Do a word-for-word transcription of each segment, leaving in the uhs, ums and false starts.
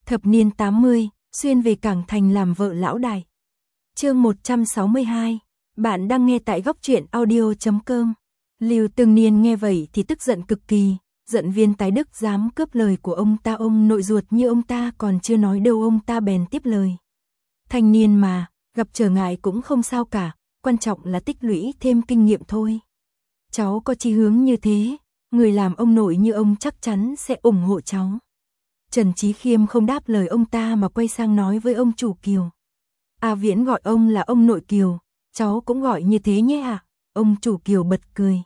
Thập niên tám mươi, xuyên về Cảng Thành làm vợ lão đại. Chương một trăm sáu mươi hai. Bạn đang nghe tại góc truyện audio chấm com. Lưu Tương Niên nghe vậy thì tức giận cực kỳ, giận Viên Tái Đức dám cướp lời của ông ta, ông nội ruột như ông ta còn chưa nói đâu ông ta bèn tiếp lời. Thanh niên mà, gặp trở ngại cũng không sao cả, quan trọng là tích lũy thêm kinh nghiệm thôi. Cháu có chí hướng như thế, người làm ông nội như ông chắc chắn sẽ ủng hộ cháu. Trần Chí Khiêm không đáp lời ông ta mà quay sang nói với ông chủ Kiều. A Viễn gọi ông là ông nội Kiều, cháu cũng gọi như thế nhé ạ. À? Ông chủ Kiều bật cười.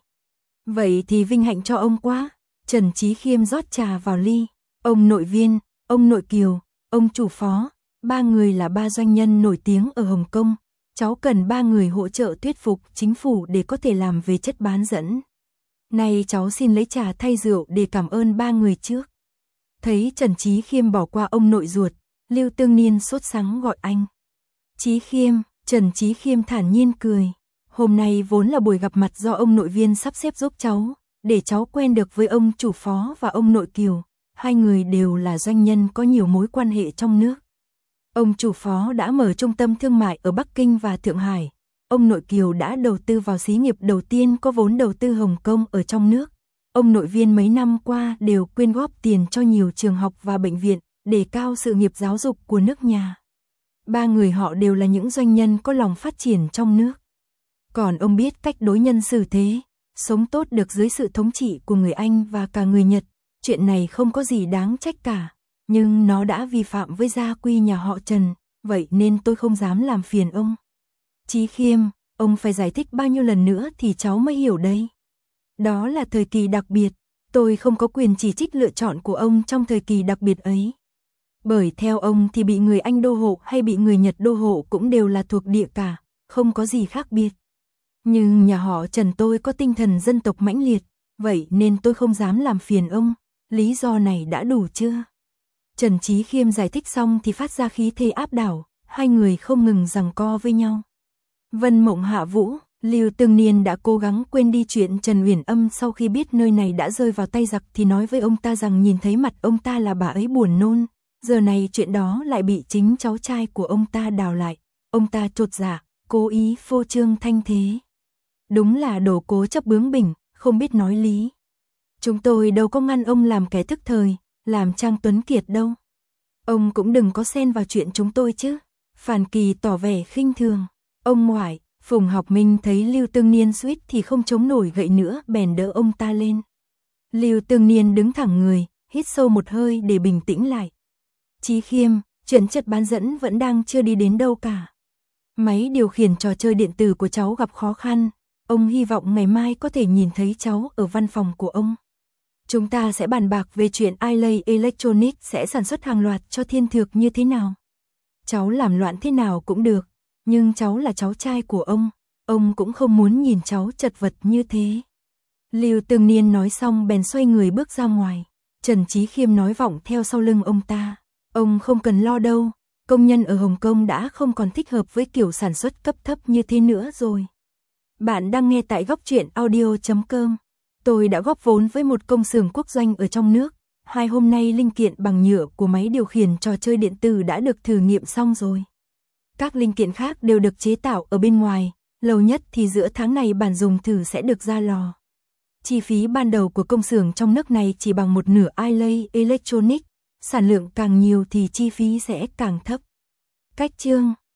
Vậy thì vinh hạnh cho ông quá. Trần Chí Khiêm rót trà vào ly. Ông nội Viên, ông nội Kiều, ông chủ Phó, ba người là ba doanh nhân nổi tiếng ở Hồng Kông. Cháu cần ba người hỗ trợ thuyết phục chính phủ để có thể làm về chất bán dẫn. Này cháu xin lấy trà thay rượu để cảm ơn ba người trước. Thấy Trần Chí Khiêm bỏ qua ông nội ruột, Lưu Tương Niên sốt sắng gọi anh. Chí Khiêm, Trần Chí Khiêm thản nhiên cười. Hôm nay vốn là buổi gặp mặt do ông nội Viên sắp xếp giúp cháu, để cháu quen được với ông chủ Phó và ông nội Kiều. Hai người đều là doanh nhân có nhiều mối quan hệ trong nước. Ông chủ Phó đã mở trung tâm thương mại ở Bắc Kinh và Thượng Hải. Ông nội Kiều đã đầu tư vào xí nghiệp đầu tiên có vốn đầu tư Hồng Kông ở trong nước. Ông nội Viên mấy năm qua đều quyên góp tiền cho nhiều trường học và bệnh viện, để cao sự nghiệp giáo dục của nước nhà. Ba người họ đều là những doanh nhân có lòng phát triển trong nước. Còn ông biết cách đối nhân xử thế, sống tốt được dưới sự thống trị của người Anh và cả người Nhật. Chuyện này không có gì đáng trách cả, nhưng nó đã vi phạm với gia quy nhà họ Trần, vậy nên tôi không dám làm phiền ông. Chí Khiêm, ông phải giải thích bao nhiêu lần nữa thì cháu mới hiểu đây. Đó là thời kỳ đặc biệt, tôi không có quyền chỉ trích lựa chọn của ông trong thời kỳ đặc biệt ấy. Bởi theo ông thì bị người Anh đô hộ hay bị người Nhật đô hộ cũng đều là thuộc địa cả, không có gì khác biệt. Nhưng nhà họ Trần tôi có tinh thần dân tộc mãnh liệt, vậy nên tôi không dám làm phiền ông, lý do này đã đủ chưa? Trần Chí Khiêm giải thích xong thì phát ra khí thế áp đảo, hai người không ngừng giằng co với nhau. Vân Mộng Hạ Vũ, Lưu Tương Niên đã cố gắng quên đi chuyện Trần Uyển Âm, sau khi biết nơi này đã rơi vào tay giặc thì nói với ông ta rằng nhìn thấy mặt ông ta là bà ấy buồn nôn. Giờ này chuyện đó lại bị chính cháu trai của ông ta đào lại. Ông ta chột dạ, cố ý phô trương thanh thế. Đúng là đồ cố chấp bướng bỉnh, không biết nói lý. Chúng tôi đâu có ngăn ông làm kẻ thức thời, làm Trang Tuấn Kiệt đâu. Ông cũng đừng có xen vào chuyện chúng tôi chứ. Phàn Kỳ tỏ vẻ khinh thường. Ông ngoại, Phùng Học Minh thấy Lưu Tương Niên suýt thì không chống nổi gậy nữa, bèn đỡ ông ta lên. Lưu Tương Niên đứng thẳng người, hít sâu một hơi để bình tĩnh lại. Chí Khiêm, chuyện chất bán dẫn vẫn đang chưa đi đến đâu cả. Máy điều khiển trò chơi điện tử của cháu gặp khó khăn. Ông hy vọng ngày mai có thể nhìn thấy cháu ở văn phòng của ông. Chúng ta sẽ bàn bạc về chuyện Ilay Electronics sẽ sản xuất hàng loạt cho Thiên Thược như thế nào. Cháu làm loạn thế nào cũng được, nhưng cháu là cháu trai của ông, ông cũng không muốn nhìn cháu chật vật như thế. Lưu Tương Niên nói xong bèn xoay người bước ra ngoài. Trần Chí Khiêm nói vọng theo sau lưng ông ta. Ông không cần lo đâu, công nhân ở Hồng Kông đã không còn thích hợp với kiểu sản xuất cấp thấp như thế nữa rồi. Bạn đang nghe tại góc truyện audio chấm com. Tôi đã góp vốn với một công xưởng quốc doanh ở trong nước. Hai hôm nay linh kiện bằng nhựa của máy điều khiển trò chơi điện tử đã được thử nghiệm xong rồi. Các linh kiện khác đều được chế tạo ở bên ngoài. Lâu nhất thì giữa tháng này bản dùng thử sẽ được ra lò. Chi phí ban đầu của công xưởng trong nước này chỉ bằng một nửa Ilay Electronics. Sản lượng càng nhiều thì chi phí sẽ càng thấp. Cách chương